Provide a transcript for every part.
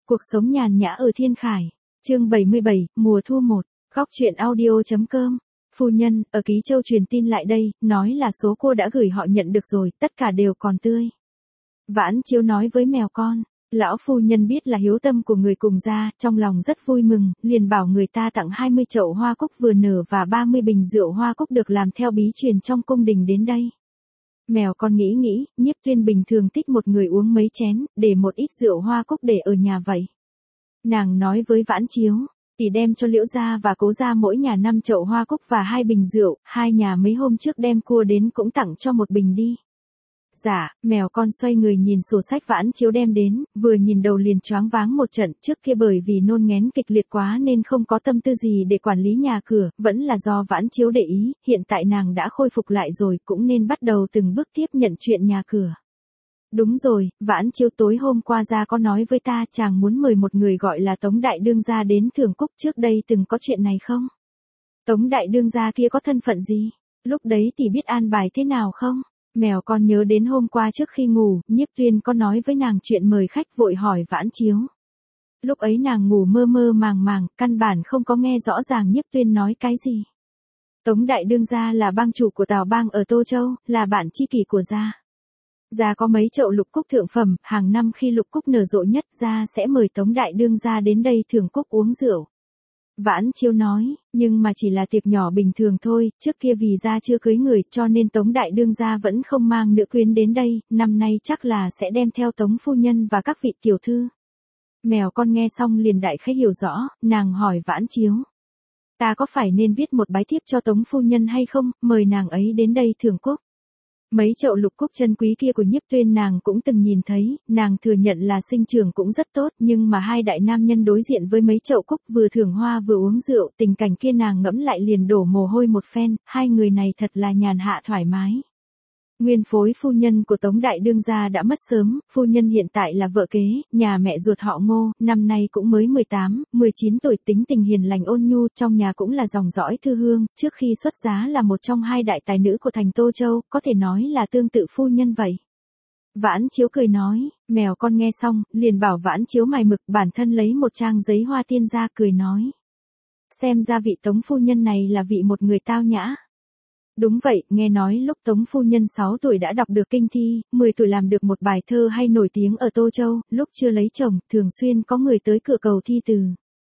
Cuộc sống nhàn nhã ở Thiên Khải. Chương 77, mùa thu 1. Góc truyện audio.com. Phu nhân, ở Ký Châu truyền tin lại đây, nói là số cô đã gửi họ nhận được rồi, tất cả đều còn tươi. Vãn Chiếu nói với mèo con. Lão phu nhân biết là hiếu tâm của người cùng gia, trong lòng rất vui mừng, liền bảo người ta tặng 20 chậu hoa cúc vừa nở và 30 bình rượu hoa cúc được làm theo bí truyền trong cung đình đến đây. Mèo con nghĩ, Nhiếp Tuyên bình thường thích một người uống mấy chén, để một ít rượu hoa cúc để ở nhà vậy. Nàng nói với Vãn Chiếu, tỷ đem cho Liễu gia và Cố gia mỗi nhà 5 chậu hoa cúc và 2 bình rượu, hai nhà mấy hôm trước đem cua đến cũng tặng cho một bình đi. Dạ, mèo con xoay người nhìn sổ sách Vãn Chiếu đem đến, vừa nhìn đầu liền choáng váng một trận, trước kia bởi vì nôn nghén kịch liệt quá nên không có tâm tư gì để quản lý nhà cửa, vẫn là do Vãn Chiếu để ý, hiện tại nàng đã khôi phục lại rồi cũng nên bắt đầu từng bước tiếp nhận chuyện nhà cửa. Đúng rồi, Vãn Chiếu tối hôm qua gia có nói với ta chàng muốn mời một người gọi là Tống Đại Đương gia đến Thường Cúc, trước đây từng có chuyện này không? Tống Đại Đương gia kia có thân phận gì? Lúc đấy thì biết an bài thế nào không? Mèo con nhớ đến hôm qua trước khi ngủ, Nhiếp Tuyên có nói với nàng chuyện mời khách, vội hỏi Vãn Chiếu. Lúc ấy nàng ngủ mơ mơ màng, căn bản không có nghe rõ ràng Nhiếp Tuyên nói cái gì. Tống Đại Đương gia là bang chủ của Tào bang ở Tô Châu, là bạn tri kỷ của gia. Gia có mấy chậu lục cúc thượng phẩm, hàng năm khi lục cúc nở rộ nhất gia sẽ mời Tống Đại Đương gia đến đây thưởng cúc uống rượu. Vãn Chiếu nói, nhưng mà chỉ là tiệc nhỏ bình thường thôi, trước kia vì gia chưa cưới người cho nên Tống Đại Đương gia vẫn không mang nữ quyến đến đây, năm nay chắc là sẽ đem theo Tống phu nhân và các vị tiểu thư. Mèo con nghe xong liền đại khái hiểu rõ, nàng hỏi Vãn Chiếu. Ta có phải nên viết một bái thiếp cho Tống phu nhân hay không, mời nàng ấy đến đây thưởng cúc. Mấy chậu lục cúc chân quý kia của Nhiếp Tuyên nàng cũng từng nhìn thấy, nàng thừa nhận là sinh trưởng cũng rất tốt, nhưng mà hai đại nam nhân đối diện với mấy chậu cúc vừa thưởng hoa vừa uống rượu, tình cảnh kia nàng ngẫm lại liền đổ mồ hôi một phen, hai người này thật là nhàn hạ thoải mái. Nguyên phối phu nhân của Tống Đại Đương gia đã mất sớm, phu nhân hiện tại là vợ kế, nhà mẹ ruột họ Ngô, năm nay cũng mới 18, 19 tuổi, tính tình hiền lành ôn nhu, trong nhà cũng là dòng dõi thư hương, trước khi xuất giá là một trong hai đại tài nữ của thành Tô Châu, có thể nói là tương tự phu nhân vậy. Vãn Chiếu cười nói, mèo con nghe xong, liền bảo Vãn Chiếu mài mực, bản thân lấy một trang giấy hoa tiên ra cười nói. Xem ra vị Tống phu nhân này là vị một người tao nhã. Đúng vậy, nghe nói lúc Tống phu nhân 6 tuổi đã đọc được kinh thi, 10 tuổi làm được một bài thơ hay nổi tiếng ở Tô Châu, lúc chưa lấy chồng, thường xuyên có người tới cửa cầu thi từ.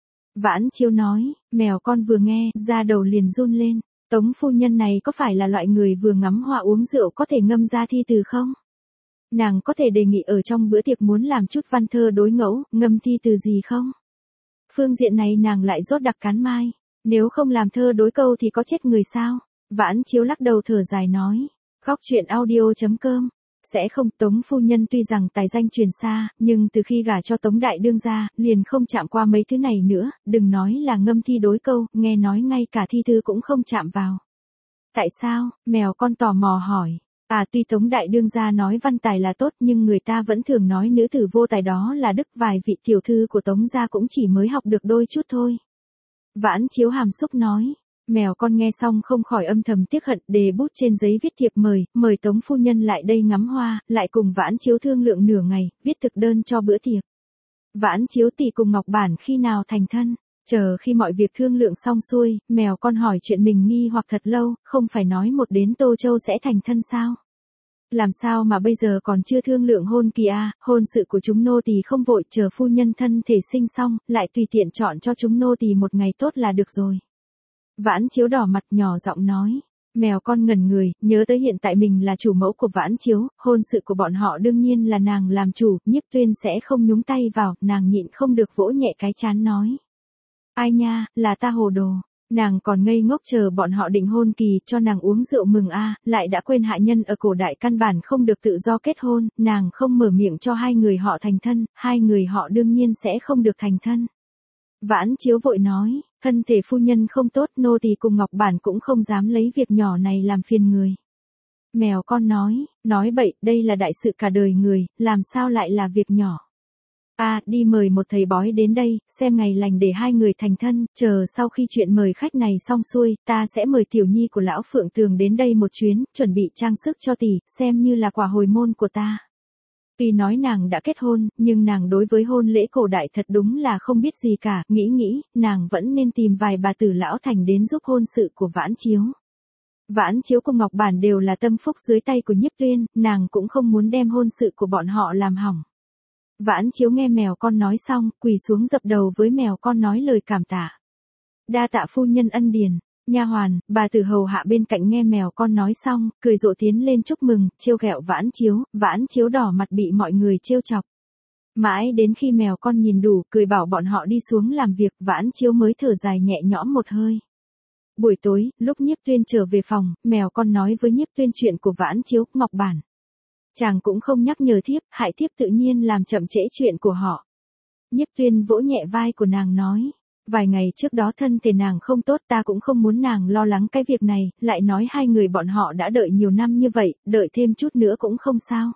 Vãn Chiếu nói, mèo con vừa nghe, da đầu liền run lên, Tống phu nhân này có phải là loại người vừa ngắm hoa uống rượu có thể ngâm ra thi từ không? Nàng có thể đề nghị ở trong bữa tiệc muốn làm chút văn thơ đối ngẫu, ngâm thi từ gì không? Phương diện này nàng lại rốt đặc cán mai, nếu không làm thơ đối câu thì có chết người sao? Vãn Chiếu lắc đầu thở dài nói, góc truyện audio.com, sẽ không. Tống phu nhân tuy rằng tài danh truyền xa, nhưng từ khi gả cho Tống Đại Đương gia, liền không chạm qua mấy thứ này nữa, đừng nói là ngâm thi đối câu, nghe nói ngay cả thi thư cũng không chạm vào. Tại sao? Mèo con tò mò hỏi. Tuy Tống Đại Đương gia nói văn tài là tốt nhưng người ta vẫn thường nói nữ tử vô tài đó là đức, vài vị tiểu thư của Tống gia cũng chỉ mới học được đôi chút thôi. Vãn Chiếu hàm xúc nói. Mèo con nghe xong không khỏi âm thầm tiếc hận, đề bút trên giấy viết thiệp mời Tống phu nhân lại đây ngắm hoa, lại cùng Vãn Chiếu thương lượng nửa ngày, viết thực đơn cho bữa tiệc. Vãn Chiếu tỷ cùng Ngọc Bản khi nào thành thân? Chờ khi mọi việc thương lượng xong xuôi, mèo con hỏi chuyện mình nghi hoặc thật lâu, không phải nói một đến Tô Châu sẽ thành thân sao? Làm sao mà bây giờ còn chưa thương lượng hôn kỳ à, hôn sự của chúng nô tỳ không vội, chờ phu nhân thân thể sinh xong, lại tùy tiện chọn cho chúng nô tỳ một ngày tốt là được rồi. Vãn Chiếu đỏ mặt nhỏ giọng nói. Mèo con ngẩn người, nhớ tới hiện tại mình là chủ mẫu của Vãn Chiếu, hôn sự của bọn họ đương nhiên là nàng làm chủ, Nhiếp Tuyên sẽ không nhúng tay vào, nàng nhịn không được vỗ nhẹ cái trán nói. Ai nha, là ta hồ đồ, nàng còn ngây ngốc chờ bọn họ định hôn kỳ cho nàng uống rượu mừng lại đã quên hạ nhân ở cổ đại căn bản không được tự do kết hôn, nàng không mở miệng cho hai người họ thành thân, hai người họ đương nhiên sẽ không được thành thân. Vãn Chiếu vội nói, thân thể phu nhân không tốt, nô tỳ cùng Ngọc Bản cũng không dám lấy việc nhỏ này làm phiền người. Mèo con nói bậy, đây là đại sự cả đời người, làm sao lại là việc nhỏ. Đi mời một thầy bói đến đây, xem ngày lành để hai người thành thân, chờ sau khi chuyện mời khách này xong xuôi, ta sẽ mời tiểu nhi của lão Phượng Tường đến đây một chuyến, chuẩn bị trang sức cho tỷ, xem như là quà hồi môn của ta. Tuy nói nàng đã kết hôn, nhưng nàng đối với hôn lễ cổ đại thật đúng là không biết gì cả, nghĩ, nàng vẫn nên tìm vài bà tử lão thành đến giúp hôn sự của Vãn Chiếu. Vãn Chiếu cùng Ngọc Bản đều là tâm phúc dưới tay của Nhiếp Tuyên, nàng cũng không muốn đem hôn sự của bọn họ làm hỏng. Vãn Chiếu nghe mèo con nói xong, quỳ xuống dập đầu với mèo con nói lời cảm tạ. Đa tạ phu nhân ân điển. Nha hoàn, bà tử hầu hạ bên cạnh nghe mèo con nói xong, cười rộ tiến lên chúc mừng, trêu ghẹo Vãn Chiếu đỏ mặt bị mọi người trêu chọc. Mãi đến khi mèo con nhìn đủ, cười bảo bọn họ đi xuống làm việc, Vãn Chiếu mới thở dài nhẹ nhõm một hơi. Buổi tối, lúc Nhiếp Tuyên trở về phòng, mèo con nói với Nhiếp Tuyên chuyện của Vãn Chiếu, Ngọc Bản. Chàng cũng không nhắc nhở thiếp, hại thiếp tự nhiên làm chậm trễ chuyện của họ. Nhiếp Tuyên vỗ nhẹ vai của nàng nói. Vài ngày trước đó thân thể nàng không tốt, ta cũng không muốn nàng lo lắng cái việc này, lại nói hai người bọn họ đã đợi nhiều năm như vậy, đợi thêm chút nữa cũng không sao.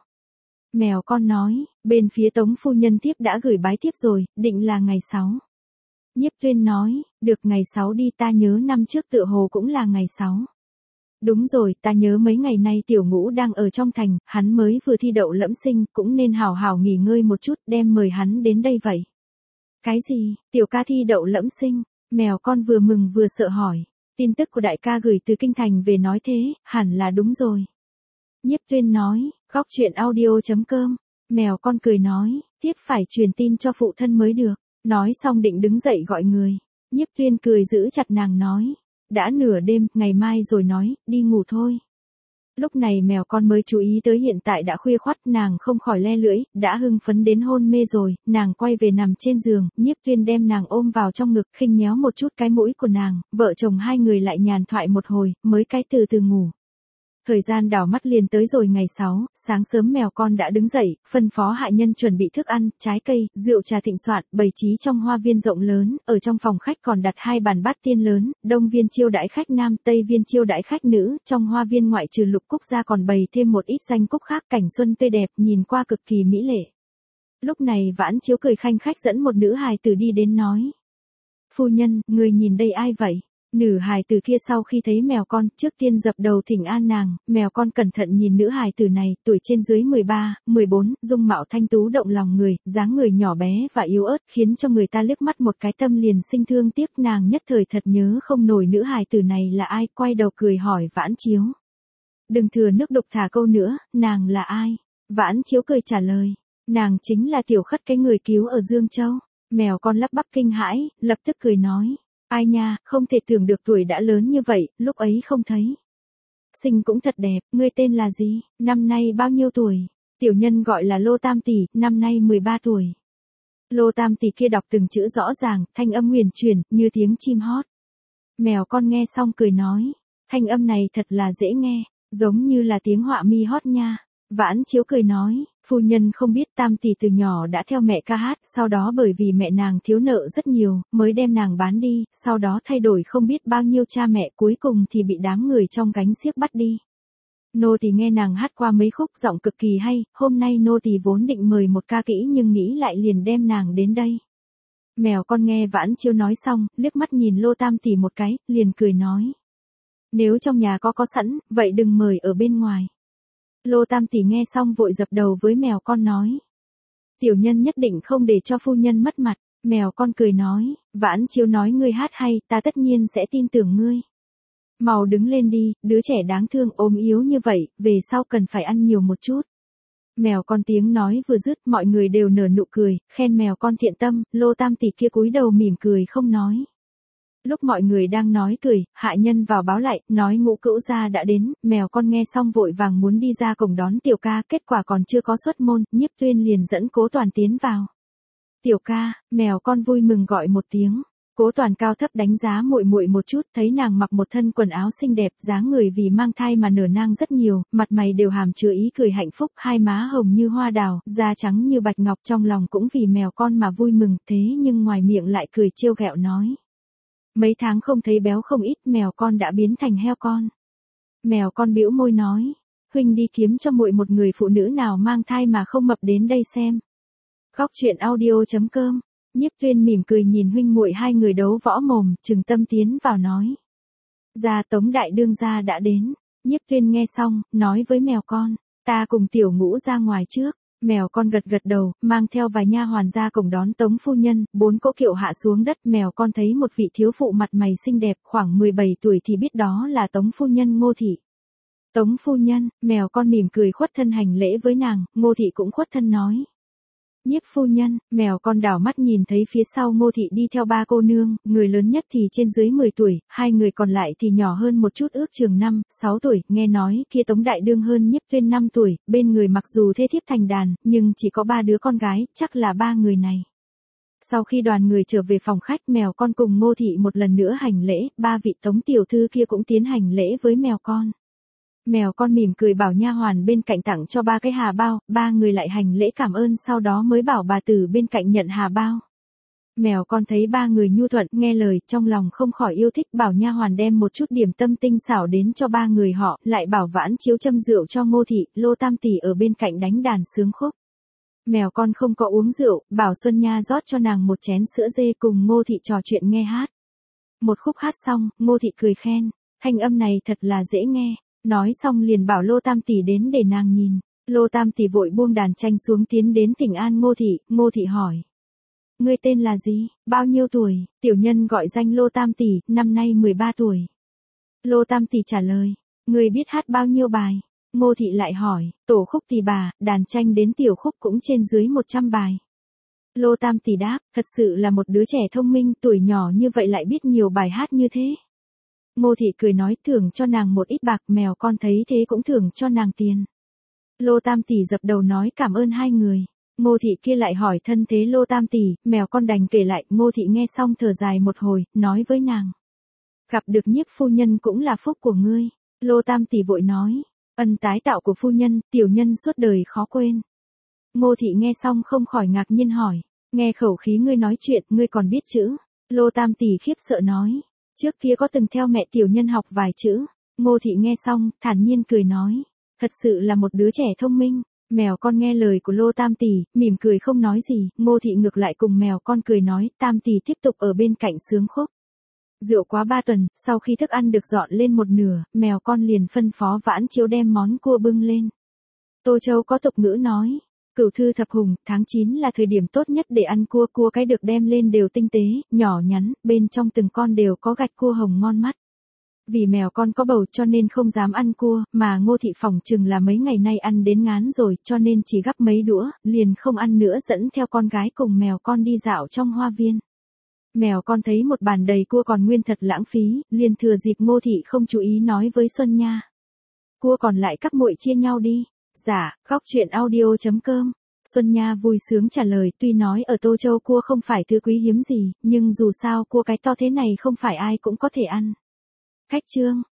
Mèo con nói, bên phía Tống phu nhân thiếp đã gửi bái thiếp rồi, định là ngày 6. Nhiếp Tuyên nói, được ngày 6 đi, ta nhớ năm trước tựa hồ cũng là ngày 6. Đúng rồi, ta nhớ mấy ngày nay Tiểu Ngũ đang ở trong thành, hắn mới vừa thi đậu lẫm sinh, cũng nên hào hào nghỉ ngơi một chút, đem mời hắn đến đây vậy. Cái gì, tiểu ca thi đậu lẫm sinh? Mèo con vừa mừng vừa sợ hỏi. Tin tức của đại ca gửi từ kinh thành về nói thế, hẳn là đúng rồi. Nhiếp Tuyên nói, góc truyện audio.com. Mèo con cười nói, tiếp phải truyền tin cho phụ thân mới được. Nói xong định đứng dậy gọi người. Nhiếp Tuyên cười giữ chặt nàng nói. Đã nửa đêm, ngày mai rồi nói, đi ngủ thôi. Lúc này mèo con mới chú ý tới hiện tại đã khuya khoắt, nàng không khỏi le lưỡi, đã hưng phấn đến hôn mê rồi, nàng quay về nằm trên giường, Nhiếp Tuyên đem nàng ôm vào trong ngực, khinh nhéo một chút cái mũi của nàng, vợ chồng hai người lại nhàn thoại một hồi, mới cái từ từ ngủ. Thời gian đảo mắt liền tới rồi ngày 6, sáng sớm mèo con đã đứng dậy, phân phó hạ nhân chuẩn bị thức ăn, trái cây, rượu trà thịnh soạn, bày trí trong hoa viên rộng lớn, ở trong phòng khách còn đặt 2 bàn bát tiên lớn, đông viên chiêu đãi khách nam, tây viên chiêu đãi khách nữ, trong hoa viên ngoại trừ lục cúc ra còn bày thêm một ít danh cúc khác, cảnh xuân tươi đẹp, nhìn qua cực kỳ mỹ lệ. Lúc này Vãn Chiếu cười khanh khách dẫn một nữ hài tử đi đến nói. Phu nhân, người nhìn đây ai vậy? Nữ hài tử kia sau khi thấy mèo con, trước tiên dập đầu thỉnh an nàng, mèo con cẩn thận nhìn nữ hài tử này, tuổi trên dưới 13, 14, dung mạo thanh tú động lòng người, dáng người nhỏ bé và yếu ớt, khiến cho người ta liếc mắt một cái tâm liền sinh thương tiếc, nàng nhất thời thật nhớ không nổi nữ hài tử này là ai, quay đầu cười hỏi Vãn Chiếu. Đừng thừa nước đục thả câu nữa, nàng là ai? Vãn Chiếu cười trả lời, nàng chính là Tiểu Khất, cái người cứu ở Dương Châu. Mèo con lắp bắp kinh hãi, lập tức cười nói. Ai nha, không thể tưởng được tuổi đã lớn như vậy, lúc ấy không thấy. Xinh cũng thật đẹp, ngươi tên là gì, năm nay bao nhiêu tuổi? Tiểu nhân gọi là Lô Tam Tỷ, năm nay 13 tuổi. Lô Tam Tỷ kia đọc từng chữ rõ ràng, thanh âm huyền chuyển, như tiếng chim hót. Mèo con nghe xong cười nói, thanh âm này thật là dễ nghe, giống như là tiếng họa mi hót nha. Vãn Chiếu cười nói, phu nhân không biết Tam Tỷ từ nhỏ đã theo mẹ ca hát, sau đó bởi vì mẹ nàng thiếu nợ rất nhiều, mới đem nàng bán đi, sau đó thay đổi không biết bao nhiêu cha mẹ, cuối cùng thì bị đám người trong gánh xiếc bắt đi. Nô tỳ nghe nàng hát qua mấy khúc, giọng cực kỳ hay, hôm nay nô tỳ vốn định mời một ca kỹ nhưng nghĩ lại liền đem nàng đến đây. Mèo con nghe Vãn Chiếu nói xong, liếc mắt nhìn Lô Tam Tỷ một cái, liền cười nói. Nếu trong nhà có sẵn, vậy đừng mời ở bên ngoài. Lô Tam Tỷ nghe xong vội dập đầu với mèo con nói. Tiểu nhân nhất định không để cho phu nhân mất mặt. Mèo con cười nói, Vãn Chiếu nói ngươi hát hay, ta tất nhiên sẽ tin tưởng ngươi. Mau đứng lên đi, đứa trẻ đáng thương ốm yếu như vậy, về sau cần phải ăn nhiều một chút. Mèo con tiếng nói vừa dứt, mọi người đều nở nụ cười, khen mèo con thiện tâm, Lô Tam Tỷ kia cúi đầu mỉm cười không nói. Lúc mọi người đang nói cười, hạ nhân vào báo lại, nói Ngũ Cữu gia đã đến, mèo con nghe xong vội vàng muốn đi ra cổng đón tiểu ca, kết quả còn chưa có xuất môn, Nhiếp Tuyên liền dẫn Cố Toàn tiến vào. Tiểu ca, mèo con vui mừng gọi một tiếng. Cố Toàn cao thấp đánh giá muội muội một chút, thấy nàng mặc một thân quần áo xinh đẹp, dáng người vì mang thai mà nở nang rất nhiều, mặt mày đều hàm chứa ý cười hạnh phúc, hai má hồng như hoa đào, da trắng như bạch ngọc, trong lòng cũng vì mèo con mà vui mừng, thế nhưng ngoài miệng lại cười trêu ghẹo nói. Mấy tháng không thấy béo không ít, mèo con đã biến thành heo con. Mèo con bĩu môi nói, huynh đi kiếm cho muội một người phụ nữ nào mang thai mà không mập đến đây xem. Góc truyện audio.com. Nhiếp Tuyên mỉm cười nhìn huynh muội hai người đấu võ mồm, Trừng Tâm tiến vào nói. Gia Tống đại đương gia đã đến. Nhiếp Tuyên nghe xong, nói với mèo con, ta cùng Tiểu Ngũ ra ngoài trước. Mèo con gật gật đầu, mang theo vài nha hoàn ra cổng đón Tống phu nhân, 4 cỗ kiệu hạ xuống đất, mèo con thấy một vị thiếu phụ mặt mày xinh đẹp, khoảng 17 tuổi thì biết đó là Tống phu nhân Ngô thị. Tống phu nhân, mèo con mỉm cười khuất thân hành lễ với nàng, Ngô thị cũng khuất thân nói. Nhiếp phu nhân, mèo con đảo mắt nhìn thấy phía sau Ngô thị đi theo 3 cô nương, người lớn nhất thì trên dưới 10 tuổi, 2 người còn lại thì nhỏ hơn một chút ước chừng 5, 6 tuổi, nghe nói kia Tống đại đương hơn Nhiếp Tuyên 5 tuổi, bên người mặc dù thê thiếp thành đàn, nhưng chỉ có 3 đứa con gái, chắc là 3 người này. Sau khi đoàn người trở về phòng khách, mèo con cùng Ngô thị một lần nữa hành lễ, 3 vị Tống tiểu thư kia cũng tiến hành lễ với mèo con. Mèo con mỉm cười bảo nha hoàn bên cạnh tặng cho 3 cái hà bao, 3 người lại hành lễ cảm ơn sau đó mới bảo bà tử bên cạnh nhận hà bao. Mèo con thấy 3 người nhu thuận, nghe lời, trong lòng không khỏi yêu thích, bảo nha hoàn đem một chút điểm tâm tinh xảo đến cho 3 người họ, lại bảo vãn chiếu châm rượu cho Ngô thị, Lô Tam tỷ ở bên cạnh đánh đàn sướng khúc. Mèo con không có uống rượu, bảo Xuân Nha rót cho nàng một chén sữa dê cùng Ngô thị trò chuyện nghe hát. Một khúc hát xong, Ngô thị cười khen, thanh âm này thật là dễ nghe. Nói xong liền bảo Lô Tam tỷ đến để nàng nhìn. Lô Tam tỷ vội buông đàn tranh xuống tiến đến thỉnh an Ngô thị hỏi. Ngươi tên là gì, bao nhiêu tuổi? Tiểu nhân gọi danh Lô Tam tỷ, năm nay 13 tuổi. Lô Tam tỷ trả lời. Ngươi biết hát bao nhiêu bài? Ngô thị lại hỏi, tổ khúc thì bà, đàn tranh đến tiểu khúc cũng trên dưới 100 bài. Lô Tam tỷ đáp, thật sự là một đứa trẻ thông minh, tuổi nhỏ như vậy lại biết nhiều bài hát như thế. Ngô thị cười nói thưởng cho nàng một ít bạc, mèo con thấy thế cũng thưởng cho nàng tiền. Lô Tam tỷ dập đầu nói cảm ơn 2 người. Ngô thị kia lại hỏi thân thế Lô Tam tỷ, mèo con đành kể lại, Ngô thị nghe xong thở dài một hồi, nói với nàng. Gặp được Nhiếp phu nhân cũng là phúc của ngươi. Lô Tam tỷ vội nói, ân tái tạo của phu nhân, tiểu nhân suốt đời khó quên. Ngô thị nghe xong không khỏi ngạc nhiên hỏi, nghe khẩu khí ngươi nói chuyện, ngươi còn biết chữ. Lô Tam tỷ khiếp sợ nói. Trước kia có từng theo mẹ tiểu nhân học vài chữ. Ngô thị nghe xong, thản nhiên cười nói. Thật sự là một đứa trẻ thông minh. Mèo con nghe lời của Lô Tam tỷ, mỉm cười không nói gì. Ngô thị ngược lại cùng mèo con cười nói. Tam tỷ tiếp tục ở bên cạnh sướng khúc. Rượu quá 3 tuần, sau khi thức ăn được dọn lên một nửa, mèo con liền phân phó vãn chiếu đem món cua bưng lên. Tô Châu có tục ngữ nói. Cửu thư thập hùng, tháng 9 là thời điểm tốt nhất để ăn cua, cua cái được đem lên đều tinh tế, nhỏ nhắn, bên trong từng con đều có gạch cua hồng ngon mắt. Vì mèo con có bầu cho nên không dám ăn cua, mà Ngô thị phỏng chừng là mấy ngày nay ăn đến ngán rồi, cho nên chỉ gắp mấy đũa, liền không ăn nữa, dẫn theo con gái cùng mèo con đi dạo trong hoa viên. Mèo con thấy một bàn đầy cua còn nguyên thật lãng phí, liền thừa dịp Ngô thị không chú ý nói với Xuân Nha. Cua còn lại các muội chia nhau đi. Dạ, khóc chuyện audio.com. Xuân Nha vui sướng trả lời, tuy nói ở Tô Châu cua không phải thứ quý hiếm gì, nhưng dù sao cua cái to thế này không phải ai cũng có thể ăn. Khách chương.